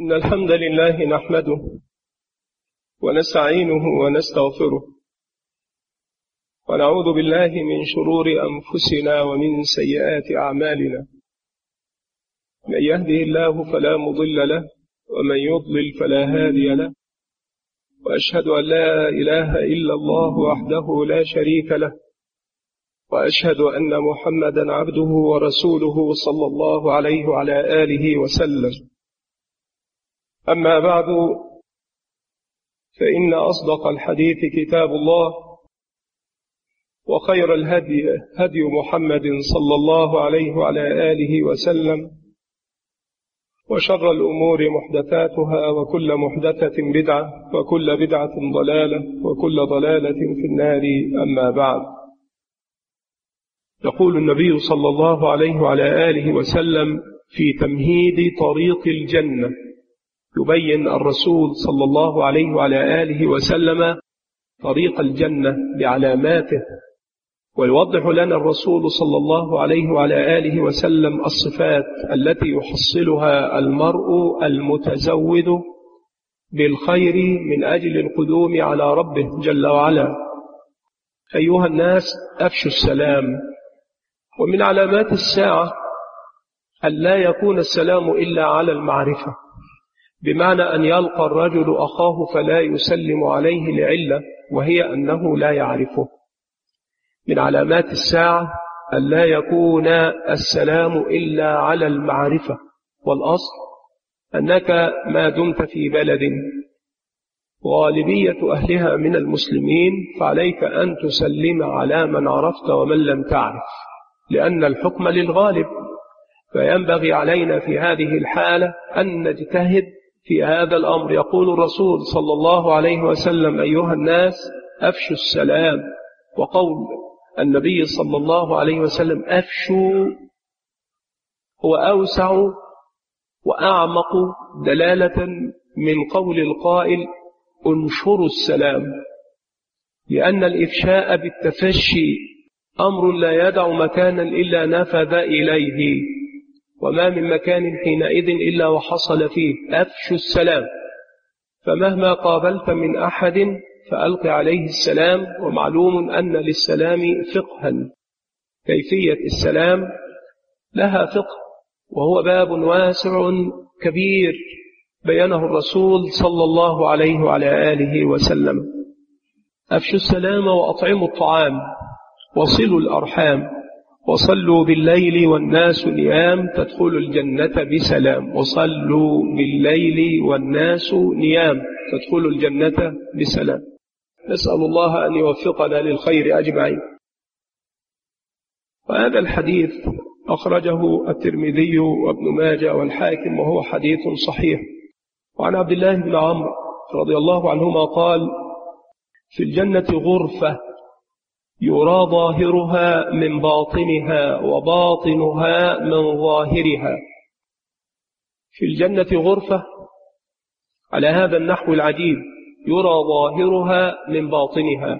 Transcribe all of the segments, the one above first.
إن الحمد لله نحمده ونستعينه ونستغفره ونعوذ بالله من شرور أنفسنا ومن سيئات أعمالنا. من يهده الله فلا مضل له ومن يضلل فلا هادي له، وأشهد أن لا إله إلا الله وحده لا شريك له، وأشهد أن محمدا عبده ورسوله صلى الله عليه وعلى آله وسلم. أما بعد، فإن أصدق الحديث كتاب الله، وخير الهدي هدي محمد صلى الله عليه وعلى آله وسلم، وشر الأمور محدثاتها، وكل محدثة بدعة، وكل بدعة ضلالة، وكل ضلالة في النار. أما بعد، يقول النبي صلى الله عليه وعلى آله وسلم في تمهيد طريق الجنة، يبين الرسول صلى الله عليه وعلى آله وسلم طريق الجنة بعلاماته، ويوضح لنا الرسول صلى الله عليه وعلى آله وسلم الصفات التي يحصلها المرء المتزود بالخير من أجل القدوم على ربه جل وعلا. أيها الناس، أفشوا السلام. ومن علامات الساعة أن لا يكون السلام إلا على المعرفة، بمعنى أن يلقى الرجل أخاه فلا يسلم عليه لعلة، وهي أنه لا يعرفه. من علامات الساعة أن لا يكون السلام إلا على المعرفة، والأصل أنك ما دمت في بلد غالبية أهلها من المسلمين فعليك أن تسلم على من عرفت ومن لم تعرف، لأن الحكم للغالب. فينبغي علينا في هذه الحالة أن نجتهد في هذا الأمر. يقول الرسول صلى الله عليه وسلم: أيها الناس، أفشوا السلام. وقول النبي صلى الله عليه وسلم أفشوا هو أوسع وأعمق دلالة من قول القائل انشروا السلام، لأن الإفشاء بالتفشي أمر لا يدع مكانا إلا نفذ إليه، وما من مكان حينئذ إلا وحصل فيه. أفشوا السلام، فمهما قابلت من أحد فألق عليه السلام. ومعلوم أن للسلام فقها، كيفية السلام لها فقه، وهو باب واسع كبير بينه الرسول صلى الله عليه وعلى آله وسلم. أفشوا السلام وأطعموا الطعام وصلوا الأرحام وصلوا بالليل والناس نيام تدخلوا الجنة بسلام. وصلوا بالليل والناس نيام تدخلوا الجنة بسلام. نسأل الله أن يوفقنا للخير أجمعين. وهذا الحديث أخرجه الترمذي وابن ماجه والحاكم، وهو حديث صحيح. وعن عبد الله بن عمرو رضي الله عنهما قال: في الجنة غرفة يرى ظاهرها من باطنها وباطنها من ظاهرها. في الجنة غرفة على هذا النحو العجيب، يرى ظاهرها من باطنها.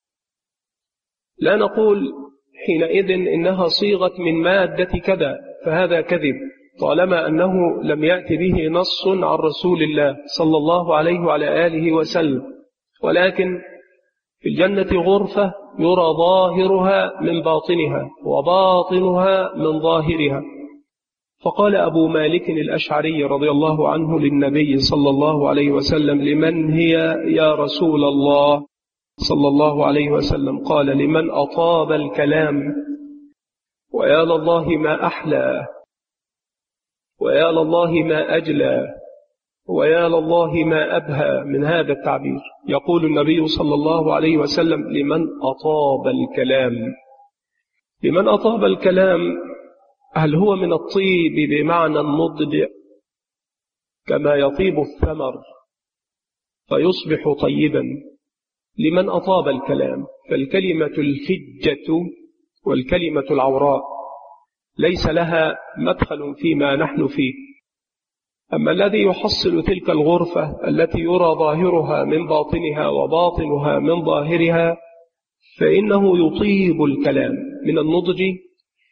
لا نقول حينئذ إنها صيغة من مادة كذا، فهذا كذب، طالما أنه لم يأتي به نص عن رسول الله صلى الله عليه وعلى آله وسلم. ولكن في الجنة غرفة يرى ظاهرها من باطنها وباطنها من ظاهرها. فقال أبو مالك الأشعري رضي الله عنه للنبي صلى الله عليه وسلم: لمن هي يا رسول الله صلى الله عليه وسلم؟ قال: لمن أطاب الكلام. ويا لله ما أحلى، ويا لله ما أجلى، ويا لله ما أبهى من هذا التعبير. يقول النبي صلى الله عليه وسلم: لمن أطاب الكلام. لمن أطاب الكلام، هل هو من الطيب بمعنى النضج كما يطيب الثمر فيصبح طيبا؟ لمن أطاب الكلام، فالكلمة الفجة والكلمة العوراء ليس لها مدخل فيما نحن فيه. أما الذي يحصل تلك الغرفة التي يرى ظاهرها من باطنها وباطنها من ظاهرها، فإنه يطيب الكلام من النضج.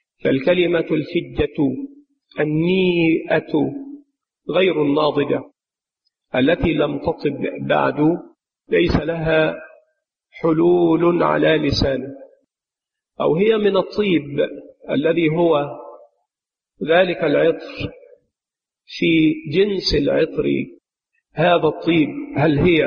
فالكلمة الفجة النيئة غير الناضجة، التي لم تطب بعد ليس لها حلول على لسانه، أو هي من الطيب الذي هو ذلك العطر في جنس العطر. هذا الطيب هل هي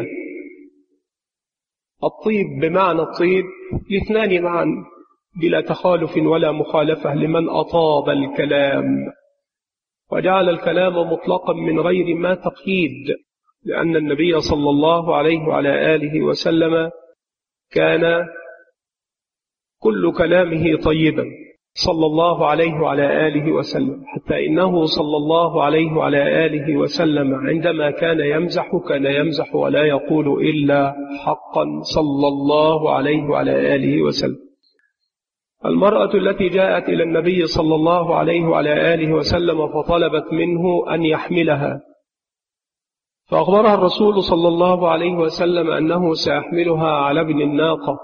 الطيب بمعنى الطيب؟ الاثنان معا بلا تخالف ولا مخالفة لمن أطاب الكلام وجعل الكلام مطلقا من غير ما تقييد، لأن النبي صلى الله عليه وعلى آله وسلم كان كل كلامه طيبا صلى الله عليه وعلى آله وسلم، حتى إنه صلى الله عليه وعلى آله وسلم عندما كان يمزح ولا يقول إلا حقا صلى الله عليه وعلى آله وسلم. المرأة التي جاءت إلى النبي صلى الله عليه وعلى آله وسلم فطلبت منه أن يحملها، فأخبرها الرسول صلى الله عليه وسلم أنه سيحملها على ابن الناقة،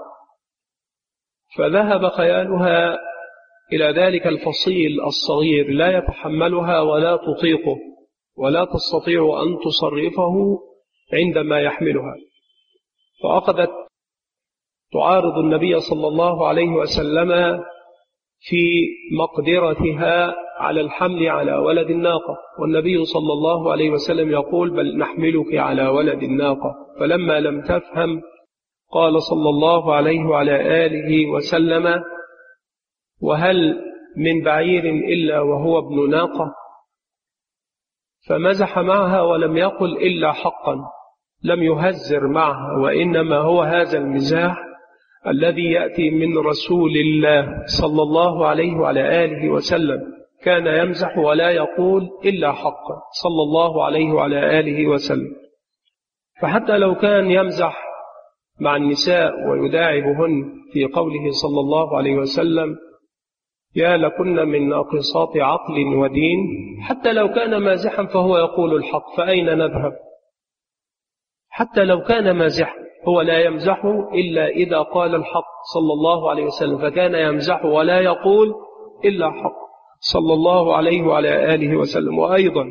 فذهب خيالها إلى ذلك الفصيل الصغير لا يتحملها ولا تطيقه ولا تستطيع أن تصرفه عندما يحملها، فأخذت تعارض النبي صلى الله عليه وسلم في مقدرتها على الحمل على ولد الناقة، والنبي صلى الله عليه وسلم يقول بل نحملك على ولد الناقة. فلما لم تفهم قال صلى الله عليه وعلى آله وسلم وهل من بعير إلا وهو ابن ناقة؟ فمزح معها ولم يقل إلا حقا، لم يهزر معها، وإنما هو هذا المزاح الذي يأتي من رسول الله صلى الله عليه وعلى آله وسلم، كان يمزح ولا يقول إلا حقا صلى الله عليه وعلى آله وسلم. فحتى لو كان يمزح مع النساء ويداعبهن في قوله صلى الله عليه وسلم يا لكن من ناقصات عقل ودين، حتى لو كان مازحا فهو يقول الحق، فأين نذهب؟ حتى لو كان مازحا هو لا يمزح إلا إذا قال الحق صلى الله عليه وسلم، فكان يمزح ولا يقول إلا حق صلى الله عليه وعلى آله وسلم. وأيضا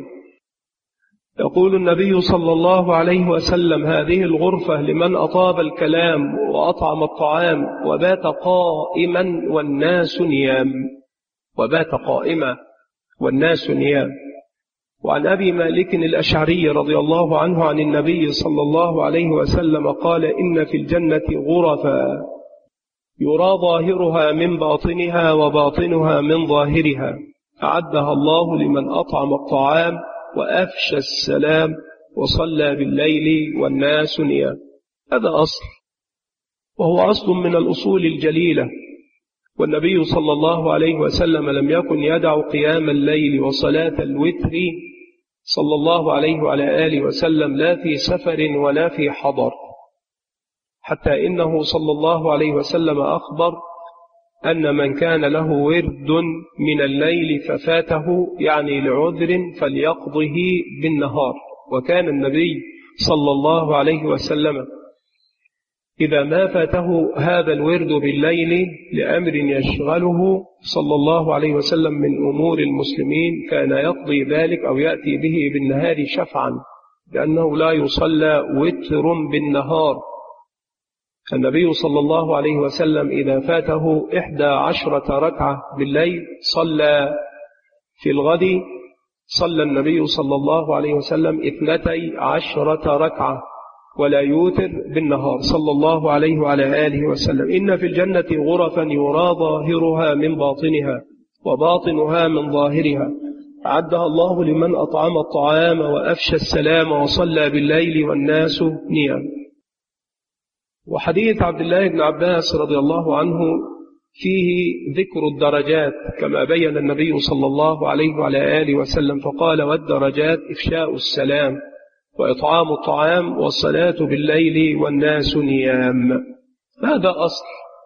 يقول النبي صلى الله عليه وسلم هذه الغرفة لمن أطاب الكلام وأطعم الطعام وبات قائما والناس نيام، وبات قائما والناس نيام. وعن أبي مالك الأشعري رضي الله عنه عن النبي صلى الله عليه وسلم قال إن في الجنة غرفا يرى ظاهرها من باطنها وباطنها من ظاهرها، أعدها الله لمن أطعم الطعام وأفشى السلام وصلى بالليل والناس نيام. هذا أصل، وهو أصل من الأصول الجليلة، والنبي صلى الله عليه وسلم لم يكن يدع قيام الليل وصلاة الوتر صلى الله عليه وعلى آله وسلم لا في سفر ولا في حضر، حتى إنه صلى الله عليه وسلم أخبر أن من كان له ورد من الليل ففاته يعني لعذر فليقضه بالنهار. وكان النبي صلى الله عليه وسلم إذا ما فاته هذا الورد بالليل لأمر يشغله صلى الله عليه وسلم من أمور المسلمين كان يقضي ذلك أو يأتي به بالنهار شفعا، لأنه لا يصلى وتر بالنهار. النبي صلى الله عليه وسلم إذا فاته 11 ركعة بالليل صلى في الغد، صلى النبي صلى الله عليه وسلم 12 ركعة ولا يوتر بالنهار صلى الله عليه وعلى آله وسلم. إن في الجنة غرفا يرى ظاهرها من باطنها وباطنها من ظاهرها، أعدها الله لمن أطعم الطعام وأفشى السلام وصلى بالليل والناس نيام. وحديث عبد الله بن عباس رضي الله عنه فيه ذكر الدرجات كما بين النبي صلى الله عليه وعلى آله وسلم، فقال والدرجات إفشاء السلام وإطعام الطعام والصلاة بالليل والناس نيام. هذا أصل،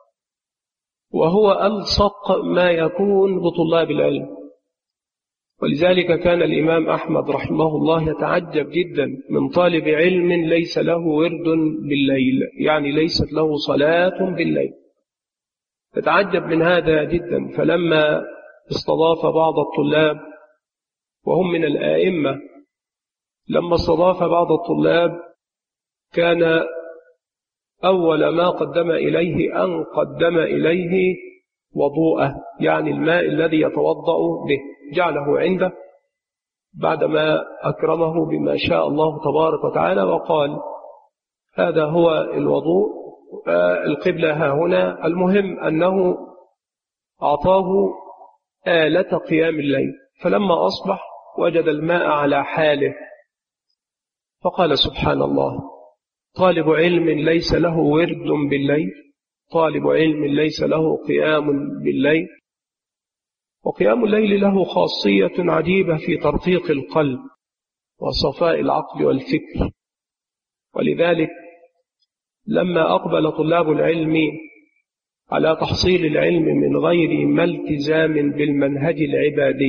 وهو ألصق ما يكون بطلاب العلم. ولذلك كان الإمام أحمد رحمه الله يتعجب جدا من طالب علم ليس له ورد بالليل، يعني ليست له صلاة بالليل، يتعجب من هذا جدا. فلما استضاف بعض الطلاب وهم من الآئمة لما استضاف بعض الطلاب كان أول ما قدم إليه أن قدم إليه وضوءه، يعني الماء الذي يتوضأ به، جعله عنده بعدما أكرمه بما شاء الله تبارك وتعالى، وقال هذا هو الوضوء، القبلة ها هنا. المهم أنه أعطاه آلة قيام الليل، فلما أصبح وجد الماء على حاله فقال سبحان الله، طالب علم ليس له ورد بالليل، طالب علم ليس له قيام بالليل. وقيام الليل له خاصية عجيبة في ترقيق القلب وصفاء العقل والفكر. ولذلك لما أقبل طلاب العلم على تحصيل العلم من غير ما التزام بالمنهج العبادي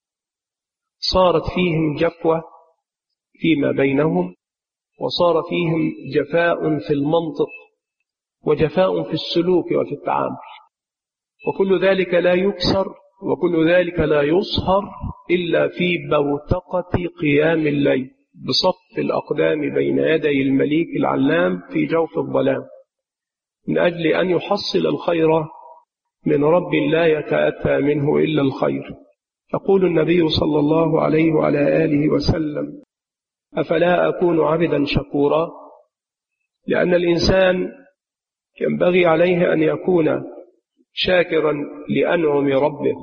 صارت فيهم جفوة فيما بينهم، وصار فيهم جفاء في المنطق وجفاء في السلوك وفي التعامل، وكل ذلك لا يكسر وكل ذلك لا يصهر إلا في بوتقة قيام الليل بصف الأقدام بين يدي المليك العلام في جوف الظلام، من أجل أن يحصل الخير من رب لا يتأتى منه إلا الخير. يقول النبي صلى الله عليه وعلى آله وسلم: أفلا أكون عبدا شكورا؟ لأن الإنسان ينبغي عليه أن يكون شاكرا لأنعم ربه،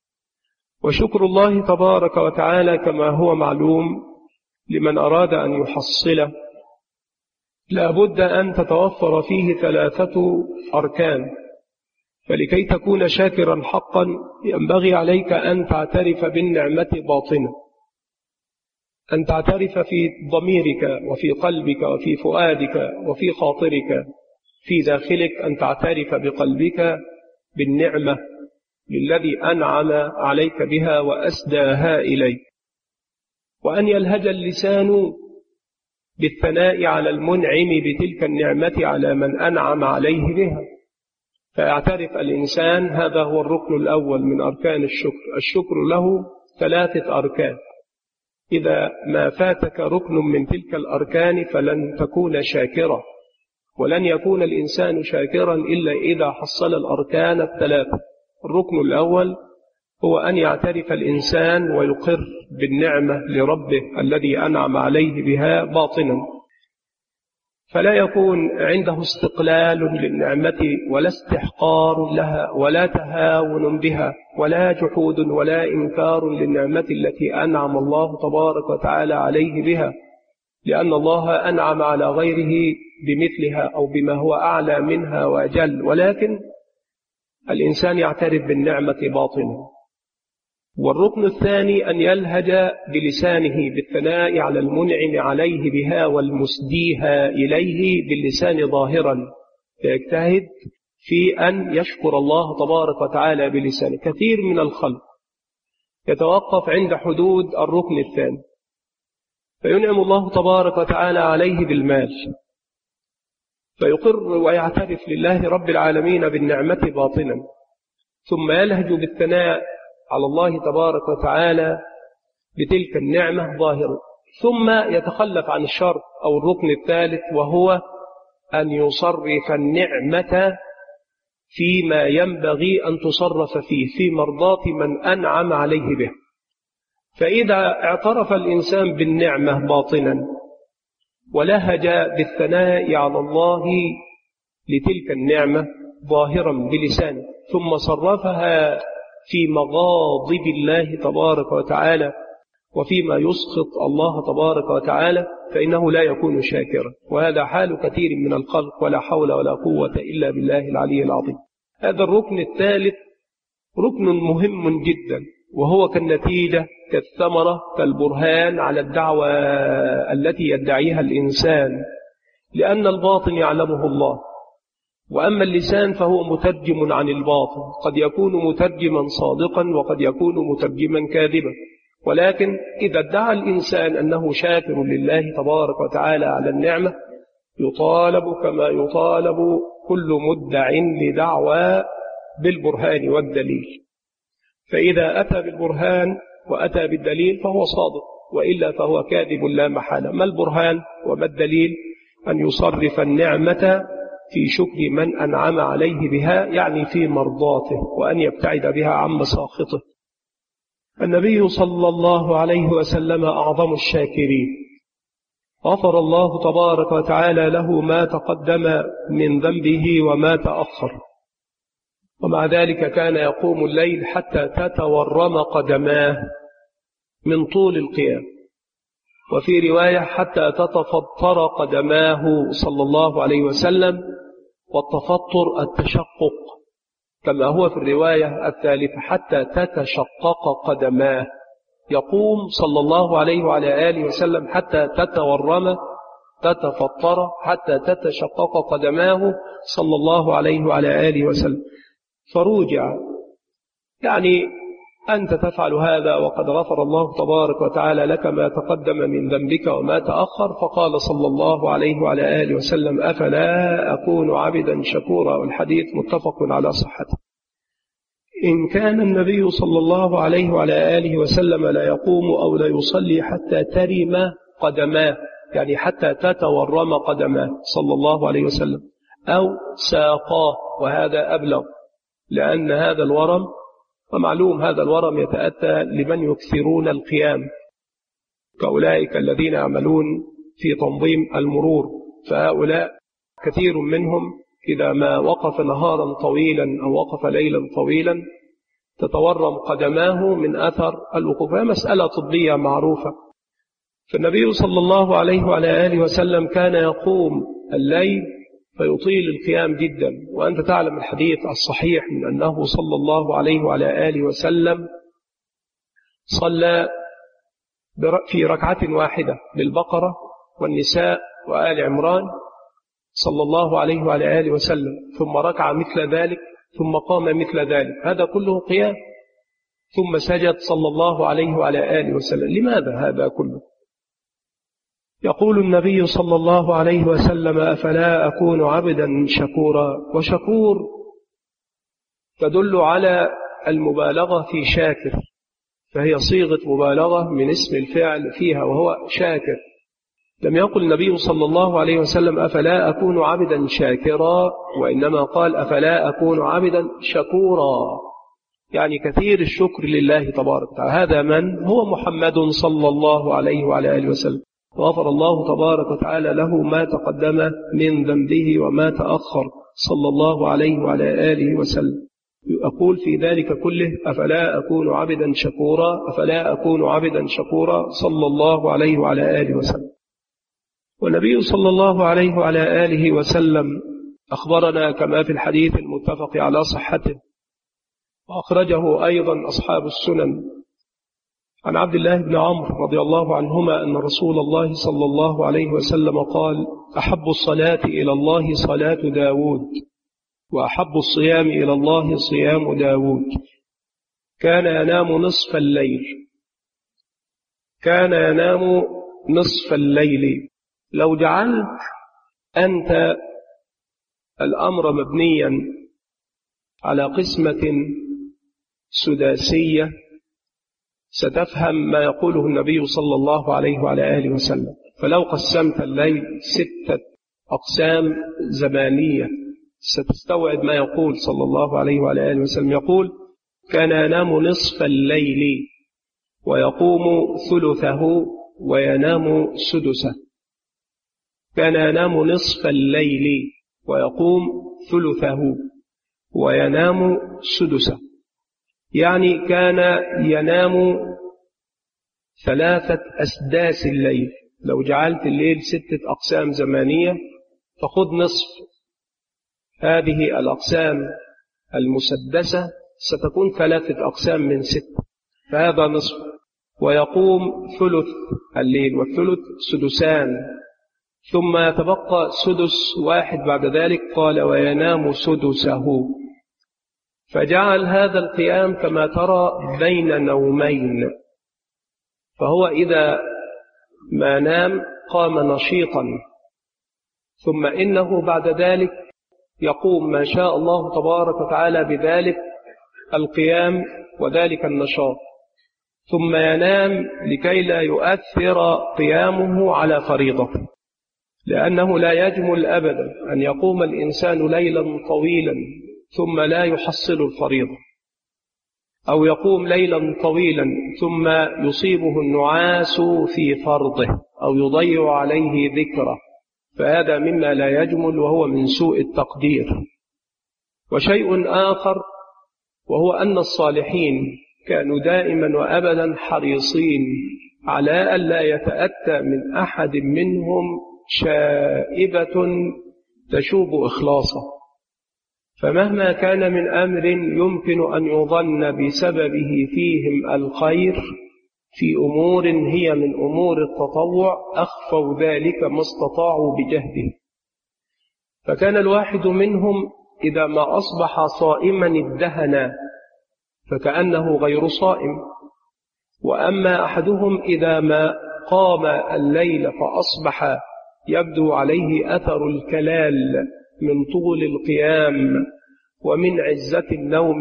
وشكر الله تبارك وتعالى كما هو معلوم لمن أراد أن يحصله لا بد أن تتوفر فيه 3 أركان. فلكي تكون شاكرا حقا ينبغي عليك أن تعترف بالنعمة باطنة، أن تعترف في ضميرك وفي قلبك وفي فؤادك وفي خاطرك في داخلك، أن تعترف بقلبك بالنعمة للذي أنعم عليك بها وأسداها إليك، وأن يلهج اللسان بالثناء على المنعم بتلك النعمة على من أنعم عليه بها، فيعترف الإنسان. هذا هو الركن الأول من أركان الشكر. الشكر له 3 أركان، إذا ما فاتك ركن من تلك الأركان فلن تكون شاكرا، ولن يكون الإنسان شاكرا إلا إذا حصل الأركان 3. الركن الأول هو أن يعترف الإنسان ويقر بالنعمة لربه الذي أنعم عليه بها باطنا، فلا يكون عنده استقلال للنعمة ولا استحقار لها ولا تهاون بها ولا جحود ولا إنكار للنعمة التي أنعم الله تبارك وتعالى عليه بها، لأن الله أنعم على غيره بمثلها أو بما هو أعلى منها وأجل، ولكن الإنسان يعترف بالنعمة باطنه. والركن الثاني أن يلهج بلسانه بالثناء على المنعم عليه بها والمسديها إليه باللسان ظاهرا، فيجتهد في أن يشكر الله تبارك وتعالى بلسانه. كثير من الخلق يتوقف عند حدود الركن الثاني، فينعم الله تبارك وتعالى عليه بالمال فيقر ويعترف لله رب العالمين بالنعمة باطنا، ثم يلهج بالثناء على الله تبارك وتعالى بتلك النعمة ظاهرا، ثم يتخلف عن الشرط أو الركن الثالث، وهو أن يصرف النعمة فيما ينبغي أن تصرف فيه في مرضاة من أنعم عليه به. فإذا اعترف الإنسان بالنعمة باطنا ولهج بالثناء على الله لتلك النعمة ظاهرا بلسانه، ثم صرفها في مغاضب الله تبارك وتعالى وفيما يسخط الله تبارك وتعالى، فإنه لا يكون شاكرا، وهذا حال كثير من الخلق، ولا حول ولا قوة إلا بالله العلي العظيم. هذا الركن الثالث ركن مهم جدا، وهو كالنتيجة كالثمرة كالبرهان على الدعوة التي يدعيها الإنسان، لأن الباطن يعلمه الله، وأما اللسان فهو مترجم عن الباطن، قد يكون مترجما صادقا وقد يكون مترجما كاذبا، ولكن إذا ادعى الإنسان أنه شاكر لله تبارك وتعالى على النعمة يطالب كما يطالب كل مدع لدعوى بالبرهان والدليل، فإذا أتى بالبرهان وأتى بالدليل فهو صادق، وإلا فهو كاذب لا محالة. ما البرهان وما الدليل؟ أن يصرف النعمة في شكر من أنعم عليه بها، يعني في مرضاته، وأن يبتعد بها عن مساخطه. النبي صلى الله عليه وسلم أعظم الشاكرين، غفر الله تبارك وتعالى له ما تقدم من ذنبه وما تأخر، ومع ذلك كان يقوم الليل حتى تتورم قدماه من طول القيام، وفي رواية حتى تتفطر قدماه صلى الله عليه وسلم، والتفطر التشقق، كما هو في الرواية الثالثة حتى تتشقق قدماه. يقوم صلى الله عليه وعلى آله وسلم حتى تتورم تتفطر حتى تتشقق قدماه صلى الله عليه وعلى آله وسلم. فروجع، يعني أنت تفعل هذا وقد غفر الله تبارك وتعالى لك ما تقدم من ذنبك وما تأخر. فقال صلى الله عليه وعلى آله وسلم: أفلا أكون عبدا شكورا. والحديث متفق على صحته. إن كان النبي صلى الله عليه وعلى آله وسلم لا يقوم أو لا يصلي حتى ترم قدماه، يعني حتى تتورم قدماه صلى الله عليه وسلم، أو ساقاه، وهذا أبلغ، لأن هذا الورم، ومعلوم هذا الورم يتأتى لمن يكثرون القيام، كأولئك الذين يعملون في تنظيم المرور، فهؤلاء كثير منهم إذا ما وقف نهارا طويلا أو وقف ليلا طويلا تتورم قدماه من أثر الوقوف. هذه مسألة طبية معروفة. فالنبي صلى الله عليه وعلى آله وسلم كان يقوم الليل فيطيل القيام جدا، وأنت تعلم الحديث الصحيح من أنه صلى الله عليه وعلى آله وسلم صلى في ركعة واحدة بالبقرة والنساء وآل عمران صلى الله عليه وعلى آله وسلم، ثم ركع مثل ذلك، ثم قام مثل ذلك، هذا كله قيام، ثم سجد صلى الله عليه وعلى آله وسلم. لماذا هذا كله؟ يقول النبي صلى الله عليه وسلم: أفلا أكون عبدا شكورا. وشكور تدل على المبالغة في شاكر، فهي صيغة مبالغة من اسم الفعل فيها، وهو شاكر. لم يقل النبي صلى الله عليه وسلم: أفلا أكون عبدا شاكرا، وإنما قال: أفلا أكون عبدا شكورا، يعني كثير الشكر لله تبارك وتعالى. هذا من هو محمد صلى الله عليه وعلى آله وسلم، غفر الله تبارك وتعالى له ما تقدم من ذنبه وما تأخر صلى الله عليه وعلى آله وسلم. أقول في ذلك كله: أفلا أكون عبدا شكورا، أفلا أكون عبدا شكورا، صلى الله عليه وعلى آله وسلم. والنبي صلى الله عليه وعلى آله وسلم أخبرنا كما في الحديث المتفق على صحته، وأخرجه أيضا أصحاب السنن، عن عبد الله بن عمرو رضي الله عنهما أن رسول الله صلى الله عليه وسلم قال: أحب الصلاة إلى الله صلاة داود، وأحب الصيام إلى الله صيام داود. كان ينام نصف الليل، كان ينام نصف الليل. لو جعلت أنت الأمر مبنيا على قسمة سداسية ستفهم ما يقوله النبي صلى الله عليه وعلى آله وسلم. فلو قسمت الليل 6 أقسام زمانية ستستوعب ما يقول صلى الله عليه وعلى آله وسلم. يقول: كان ينام نصف الليل ويقوم ثلثه وينام سدسه. كان ينام نصف الليل ويقوم ثلثه وينام سدسه، يعني كان ينام 3 أسداس الليل. لو جعلت الليل 6 أقسام زمانية فخذ نصف هذه الأقسام المسدسة، ستكون 3 أقسام من 6، فهذا نصف. ويقوم ثلث الليل، والثلث سدسان، ثم يتبقى سدس واحد بعد ذلك. قال: وينام سدسه. فجعل هذا القيام كما ترى بين نومين، فهو إذا ما نام قام نشيطا، ثم إنه بعد ذلك يقوم ما شاء الله تبارك وتعالى بذلك القيام وذلك النشاط، ثم ينام لكي لا يؤثر قيامه على فريضته، لأنه لا يجمل أبدا أن يقوم الإنسان ليلا طويلا ثم لا يحصل الفريضة، أو يقوم ليلا طويلا ثم يصيبه النعاس في فرضه أو يضيع عليه ذكره، فهذا مما لا يجمل وهو من سوء التقدير. وشيء آخر وهو أن الصالحين كانوا دائما وأبدا حريصين على ألا يتأتى من أحد منهم شائبة تشوب إخلاصه، فمهما كان من أمر يمكن أن يظن بسببه فيهم الخير في أمور هي من أمور التطوع أخفوا ذلك ما استطاعوا بجهده. فكان الواحد منهم إذا ما أصبح صائما ادهنا فكأنه غير صائم، وأما أحدهم إذا ما قام الليل فأصبح يبدو عليه أثر الكلال من طول القيام ومن عزة النوم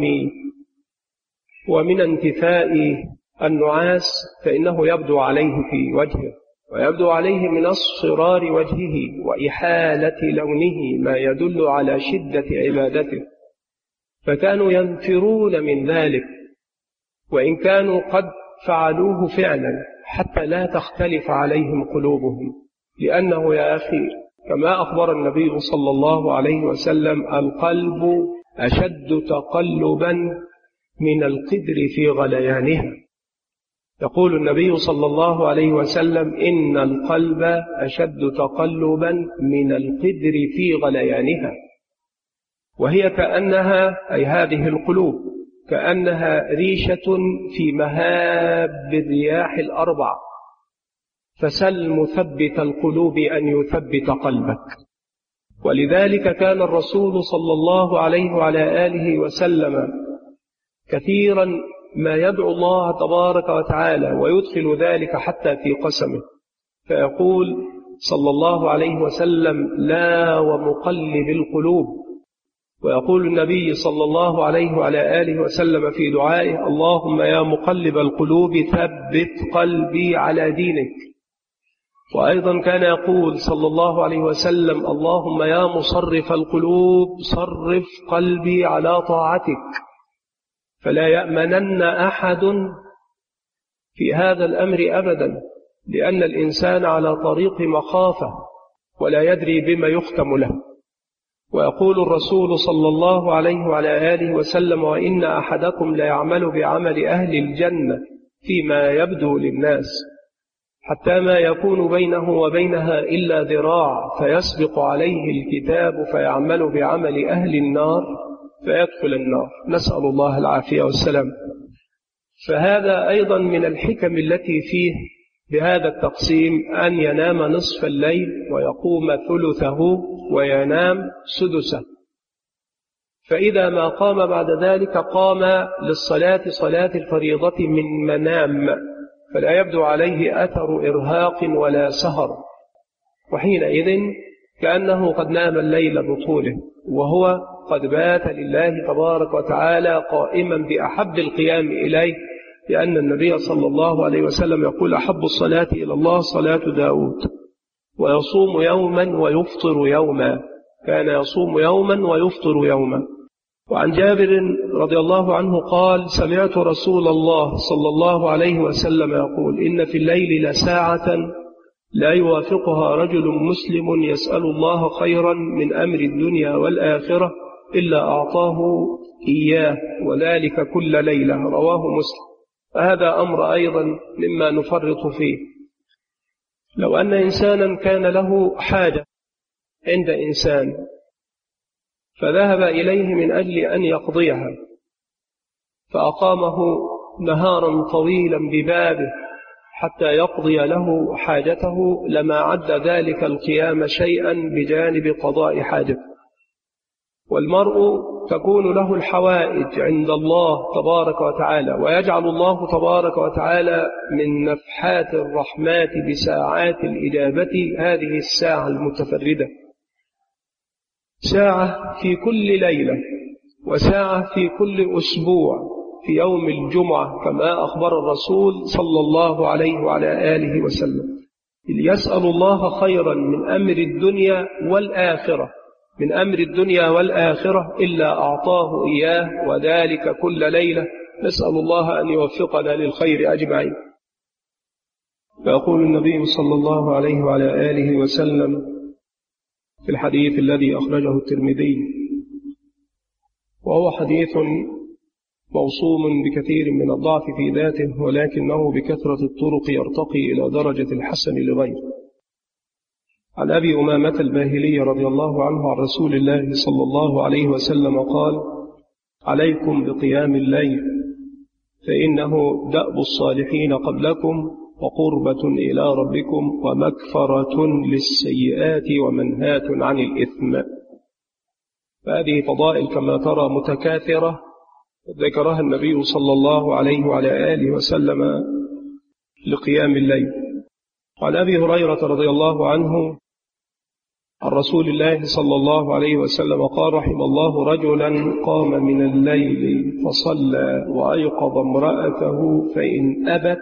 ومن انتفاء النعاس، فإنه يبدو عليه في وجهه، ويبدو عليه من اصفرار وجهه وإحالة لونه ما يدل على شدة عبادته، فكانوا ينفرون من ذلك وإن كانوا قد فعلوه فعلا حتى لا تختلف عليهم قلوبهم، لأنه يا أخي كما أخبر النبي صلى الله عليه وسلم القلب أشد تقلبا من القدر في غليانها. يقول النبي صلى الله عليه وسلم إن القلب أشد تقلبا من القدر في غليانها، وهي كأنها أي هذه القلوب كأنها ريشة في مهاب الرياح الأربع، فسل مثبت القلوب أن يثبت قلبك. ولذلك كان الرسول صلى الله عليه وعلى آله وسلم كثيرا ما يدعو الله تبارك وتعالى ويدخل ذلك حتى في قسمه، فيقول صلى الله عليه وسلم لا ومقلب القلوب، ويقول النبي صلى الله عليه وعلى آله وسلم في دعائه اللهم يا مقلب القلوب ثبت قلبي على دينك. وأيضا كان يقول صلى الله عليه وسلم اللهم يا مصرف القلوب صرف قلبي على طاعتك. فلا يأمنن أحد في هذا الأمر أبدا، لأن الإنسان على طريق مخافة ولا يدري بما يختم له. ويقول الرسول صلى الله عليه وعلى آله وسلم وإن أحدكم ليعمل بعمل أهل الجنة فيما يبدو للناس حتى ما يكون بينه وبينها إلا ذراع فيسبق عليه الكتاب فيعمل بعمل أهل النار فيدخل النار، نسأل الله العافية والسلام. فهذا أيضا من الحكم التي فيه بهذا التقسيم أن ينام نصف الليل ويقوم ثلثه وينام سدسه، فإذا ما قام بعد ذلك قام للصلاة صلاة الفريضة من منام، فلا يبدو عليه أثر إرهاق ولا سهر، وحينئذ كأنه قد نام الليل بطوله وهو قد بات لله تبارك وتعالى قائما بأحب القيام إليه، لأن النبي صلى الله عليه وسلم يقول أحب الصلاة إلى الله صلاة داود، ويصوم يوما ويفطر يوما، كان يصوم يوما ويفطر يوما. وعن جابر رضي الله عنه قال سمعت رسول الله صلى الله عليه وسلم يقول إن في الليل لساعة لا يوافقها رجل مسلم يسأل الله خيرا من أمر الدنيا والآخرة إلا أعطاه إياه وذلك كل ليلة، رواه مسلم. فهذا أمر أيضا مما نفرط فيه. لو أن إنسانا كان له حاجة عند إنسان فذهب إليه من أجل أن يقضيها فأقامه نهارا طويلا ببابه حتى يقضي له حاجته لما عد ذلك القيام شيئا بجانب قضاء حاجته. والمرء تكون له الحوائج عند الله تبارك وتعالى، ويجعل الله تبارك وتعالى من نفحات الرحمات بساعات الإجابة هذه الساعة المتفردة، ساعة في كل ليلة وساعة في كل أسبوع في يوم الجمعة كما أخبر الرسول صلى الله عليه وعلى آله وسلم: يسأل الله خيرا من أمر الدنيا والآخرة إلا أعطاه إياه، وذلك كل ليلة. نسأل الله أن يوفقنا للخير أجمعين. فيقول النبي صلى الله عليه وعلى آله وسلم في الحديث الذي أخرجه الترمذي، وهو حديث موصوم بكثير من الضعف في ذاته، ولكنه بكثرة الطرق يرتقي إلى درجة الحسن لغيره، عن أبي أمامة الباهلي رضي الله عنه عن رسول الله صلى الله عليه وسلم قال: عليكم بقيام الليل، فإنه دأب الصالحين قبلكم، وقربة إلى ربكم، ومكفرة للسيئات، ومنهاة عن الإثم. فهذه فضائل كما ترى متكاثرة ذكرها النبي صلى الله عليه وعلى آله وسلم لقيام الليل. وعن أبي هريرة رضي الله عنه عن رسول الله صلى الله عليه وسلم قال: رحم الله رجلا قام من الليل فصلى وأيقظ امرأته فإن أبت،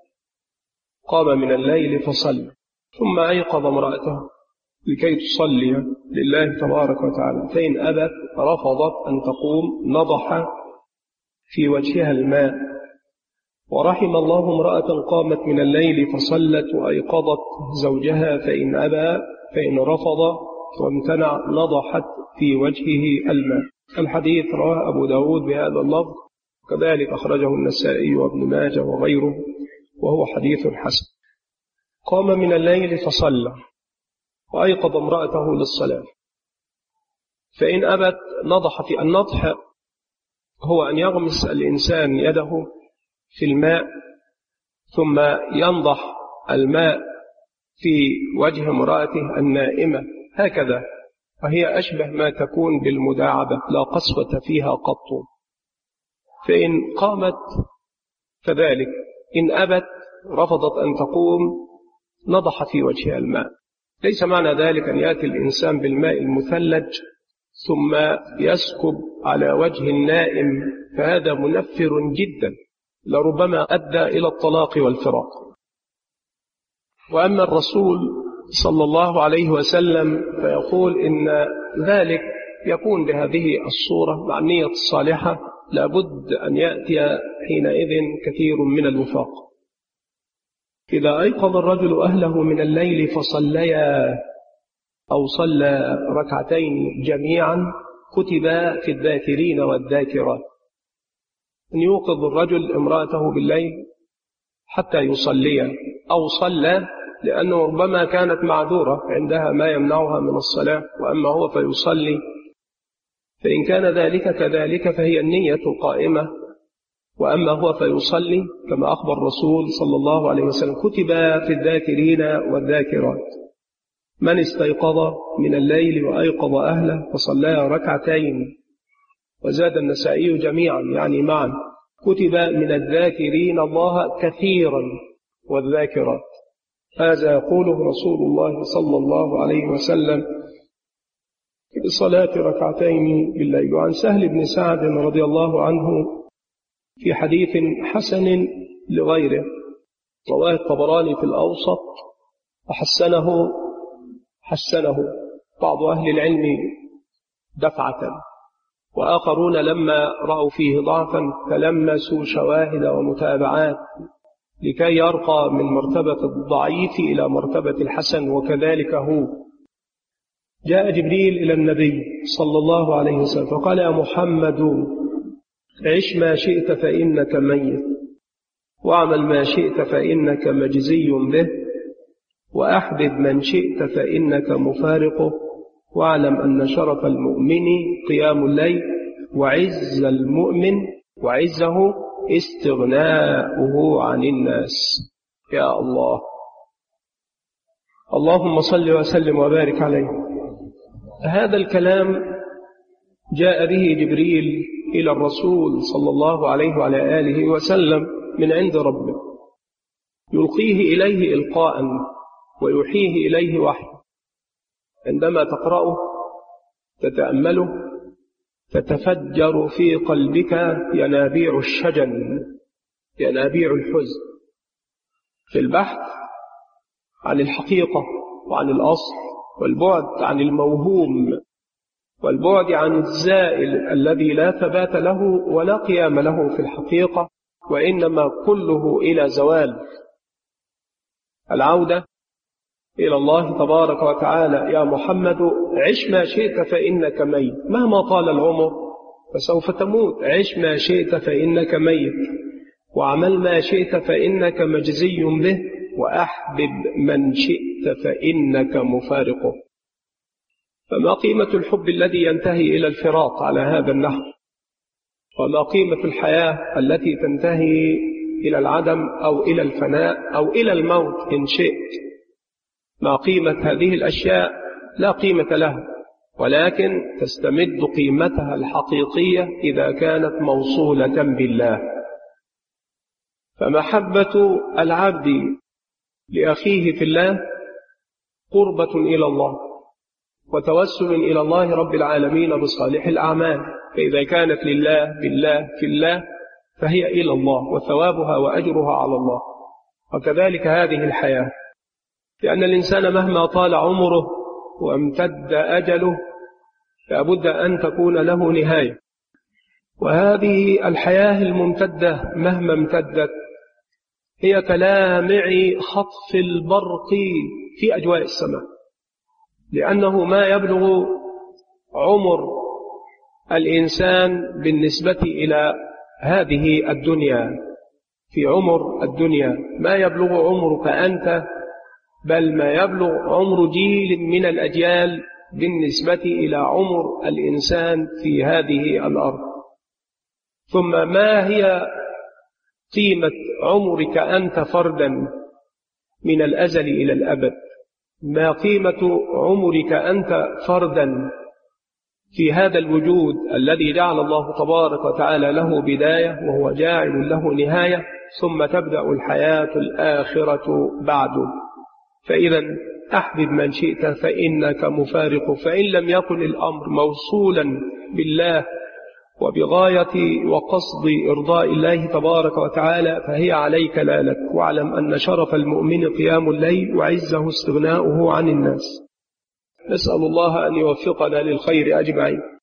قام من الليل فصلى ثم أيقظ امرأته لكي تصلي لله تبارك وتعالى، فإن أبت رفضت أن تقوم نضح في وجهها الماء. ورحم الله امرأة قامت من الليل فصلت وأيقظت زوجها، فإن أبى، فإن رفض وامتنع نضحت في وجهه الماء. الحديث رواه أبو داود بهذا اللفظ، كذلك أخرجه النسائي وابن ماجه وغيره، وهو حديث حسن. قام من الليل فصلى وأيقظ امرأته للصلاة، فإن أبت نضح. في النضح هو أن يغمس الإنسان يده في الماء ثم ينضح الماء في وجه امرأته النائمة هكذا، وهي أشبه ما تكون بالمداعبة، لا قسوة فيها قط. فإن قامت كذلك، إن أبت رفضت أن تقوم نضح في وجهها الماء. ليس معنى ذلك أن يأتي الإنسان بالماء المثلج ثم يسكب على وجه النائم، فهذا منفر جدا، لربما أدى إلى الطلاق والفراق. وأما الرسول صلى الله عليه وسلم فيقول إن ذلك يكون بهذه الصورة مع النية الصالحة، لابد أن يأتي حينئذ كثير من الوفاق. إذا أيقظ الرجل أهله من الليل فصليا أو صلى ركعتين جميعا كتبا في الذاكرين والذاكرات. أن يوقظ الرجل امرأته بالليل حتى يصليا، أو صلى، لأنه ربما كانت معذورة عندها ما يمنعها من الصلاة، وأما هو فيصلي. فإن كان ذلك كذلك فهي النية قائمة، وأما هو فيصلي كما أخبر الرسول صلى الله عليه وسلم: كتب في الذاكرين والذاكرات. من استيقظ من الليل وأيقظ أهله فصلى ركعتين. وزاد النسائي جميعا يعني معا: كتب من الذاكرين الله كثيرا والذاكرات. هذا يقوله رسول الله صلى الله عليه وسلم في صلاة ركعتين بالليل. وعن سهل بن سعد رضي الله عنه في حديث حسن لغيره، رواه الطبراني في الأوسط وحسنه بعض أهل العلم دفعة، وآخرون لما رأوا فيه ضعفا تلمسوا شواهد ومتابعات لكي يرقى من مرتبة الضعيف إلى مرتبة الحسن. وكذلك هو جاء جبريل إلى النبي صلى الله عليه وسلم فقال: يا محمد، عش ما شئت فإنك ميت، واعمل ما شئت فإنك مجزي به، وأحبب من شئت فإنك مفارقه، واعلم أن شرف المؤمن قيام الليل، وعز المؤمن وعزه استغناؤه عن الناس. يا الله، اللهم صل وسلم وبارك عليه. هذا الكلام جاء به جبريل إلى الرسول صلى الله عليه وعلى آله وسلم من عند ربه، يلقيه إليه إلقاء ويوحيه إليه وحي. عندما تقرأه تتأمله تتفجر في قلبك ينابيع الشجن، ينابيع الحزن، في البحث عن الحقيقة وعن الأصل، والبعد عن الموهوم، والبعد عن الزائل الذي لا ثبات له ولا قيام له في الحقيقة، وإنما كله إلى زوال. العودة إلى الله تبارك وتعالى: يا محمد عش ما شئت فإنك ميت، مهما طال العمر فسوف تموت، عش ما شئت فإنك ميت، وعمل ما شئت فإنك مجزي به، وأحبب من شئت فإنك مفارقه. فما قيمة الحب الذي ينتهي إلى الفراق على هذا النحو؟ وما قيمة الحياة التي تنتهي إلى العدم أو إلى الفناء أو إلى الموت إن شئت؟ ما قيمة هذه الأشياء؟ لا قيمة لها، ولكن تستمد قيمتها الحقيقية إذا كانت موصولة بالله. فمحبة العبد لأخيه في الله قربة إلى الله، وتوسل إلى الله رب العالمين بصالح الأعمال، فإذا كانت لله بالله في الله فهي إلى الله، وثوابها وأجرها على الله. وكذلك هذه الحياة، لأن الإنسان مهما طال عمره وامتد أجله لابد أن تكون له نهاية، وهذه الحياة الممتدة مهما امتدت هي كلامع خطف البرق في أجواء السماء، لأنه ما يبلغ عمر الإنسان بالنسبة إلى هذه الدنيا، في عمر الدنيا ما يبلغ عمرك أنت، بل ما يبلغ عمر جيل من الأجيال بالنسبة إلى عمر الإنسان في هذه الأرض. ثم ما هي قيمة عمرك أنت فردا من الأزل إلى الأبد؟ ما قيمة عمرك أنت فردا في هذا الوجود الذي جعل الله تبارك وتعالى له بداية وهو جاعل له نهاية، ثم تبدأ الحياة الآخرة بعده. فإذا أحبب من شئت فإنك مفارق. فإن لم يكن الأمر موصولا بالله وبغاية وقصد إرضاء الله تبارك وتعالى فهي عليك لا لك. واعلم أن شرف المؤمن قيام الليل وعزه استغناؤه عن الناس. نسأل الله أن يوفقنا للخير أجمعين.